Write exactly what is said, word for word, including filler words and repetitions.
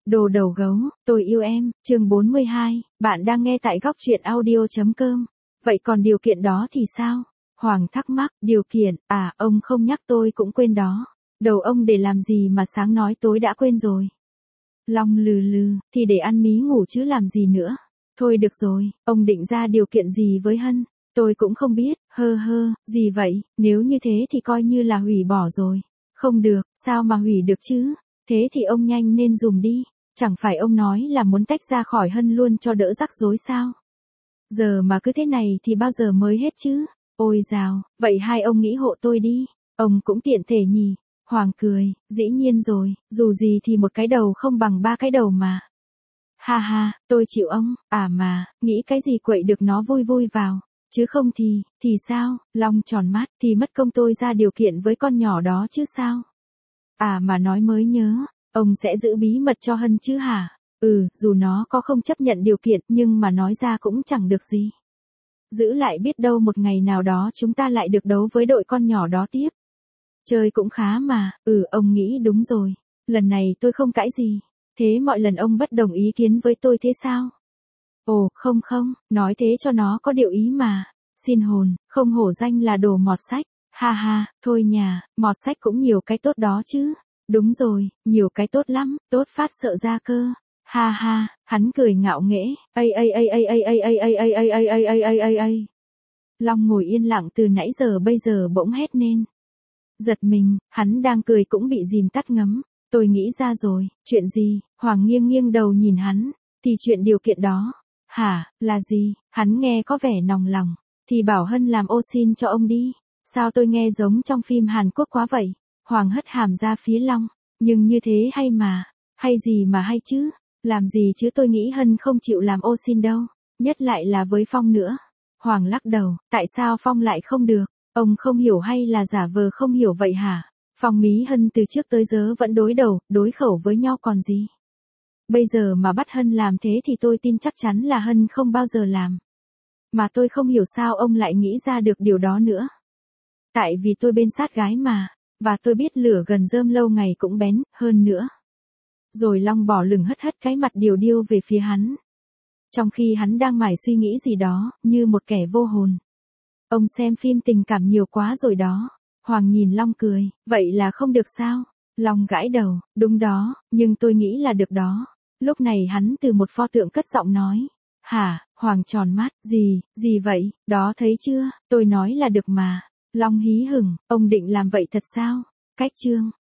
Đồ đầu gấu, tôi yêu em, chương bốn mươi hai, bạn đang nghe tại góc truyện audio.com. Vậy còn điều kiện đó thì sao? Hoàng thắc mắc, điều kiện, à, ông không nhắc tôi cũng quên đó. Đầu ông để làm gì mà sáng nói tối đã quên rồi. Long lừ lừ, thì để ăn mí ngủ chứ làm gì nữa. Thôi được rồi, ông định ra điều kiện gì với Hân? Tôi cũng không biết, hơ hơ, gì vậy, nếu như thế thì coi như là hủy bỏ rồi. Không được, sao mà hủy được chứ? Thế thì ông nhanh nên dùm đi. Chẳng phải ông nói là muốn tách ra khỏi Hân luôn cho đỡ rắc rối sao? Giờ mà cứ thế này thì bao giờ mới hết chứ? Ôi dào, vậy hai ông nghĩ hộ tôi đi. Ông cũng tiện thể nhỉ. Hoàng cười, dĩ nhiên rồi, dù gì thì một cái đầu không bằng ba cái đầu mà. Ha ha, tôi chịu ông, à mà, nghĩ cái gì quậy được nó vui vui vào. Chứ không thì, thì sao, Long tròn mắt, thì mất công tôi ra điều kiện với con nhỏ đó chứ sao? À mà nói mới nhớ, ông sẽ giữ bí mật cho Hân chứ hả? Ừ, dù nó có không chấp nhận điều kiện nhưng mà nói ra cũng chẳng được gì. Giữ lại biết đâu một ngày nào đó chúng ta lại được đấu với đội con nhỏ đó tiếp. Chơi cũng khá mà, ừ ông nghĩ đúng rồi. Lần này tôi không cãi gì. Thế mọi lần ông bất đồng ý kiến với tôi thế sao? Ồ, không không, nói thế cho nó có điều ý mà. Xin hồn, không hổ danh là đồ mọt sách. Ha ha, thôi nhà, mọt sách cũng nhiều cái tốt đó chứ. Đúng rồi, nhiều cái tốt lắm, tốt phát sợ ra cơ. Ha ha, hắn cười ngạo nghễ. Ây ây ây ây ây ây ây ây ây ây ây ây ây ây ây ây. Long ngồi yên lặng từ nãy giờ bây giờ bỗng hét lên. Giật mình, hắn đang cười cũng bị dìm tắt ngấm. Tôi nghĩ ra rồi, chuyện gì? Hoàng nghiêng nghiêng đầu nhìn hắn. Thì chuyện điều kiện đó. Hả, là gì? Hắn nghe có vẻ nòng lòng. Thì bảo Hân làm ô sin cho ông đi. Sao tôi nghe giống trong phim Hàn Quốc quá vậy? Hoàng hất hàm ra phía Long. Nhưng như thế hay mà. Hay gì mà hay chứ? Làm gì chứ tôi nghĩ Hân không chịu làm ô sin đâu. Nhất lại là với Phong nữa. Hoàng lắc đầu. Tại sao Phong lại không được? Ông không hiểu hay là giả vờ không hiểu vậy hả? Phong mí Hân từ trước tới giờ vẫn đối đầu, đối khẩu với nhau còn gì. Bây giờ mà bắt Hân làm thế thì tôi tin chắc chắn là Hân không bao giờ làm. Mà tôi không hiểu sao ông lại nghĩ ra được điều đó nữa. Tại vì tôi bên sát gái mà, và tôi biết lửa gần rơm lâu ngày cũng bén, hơn nữa. Rồi Long bỏ lửng hất hất cái mặt điều điêu về phía hắn. Trong khi hắn đang mải suy nghĩ gì đó, như một kẻ vô hồn. Ông xem phim tình cảm nhiều quá rồi đó. Hoàng nhìn Long cười, vậy là không được sao? Long gãi đầu, đúng đó, nhưng tôi nghĩ là được đó. Lúc này hắn từ một pho tượng cất giọng nói. Hả, Hoàng tròn mắt, gì, gì vậy, đó thấy chưa, tôi nói là được mà. Long hí hửng, ông định làm vậy thật sao? Cách chương.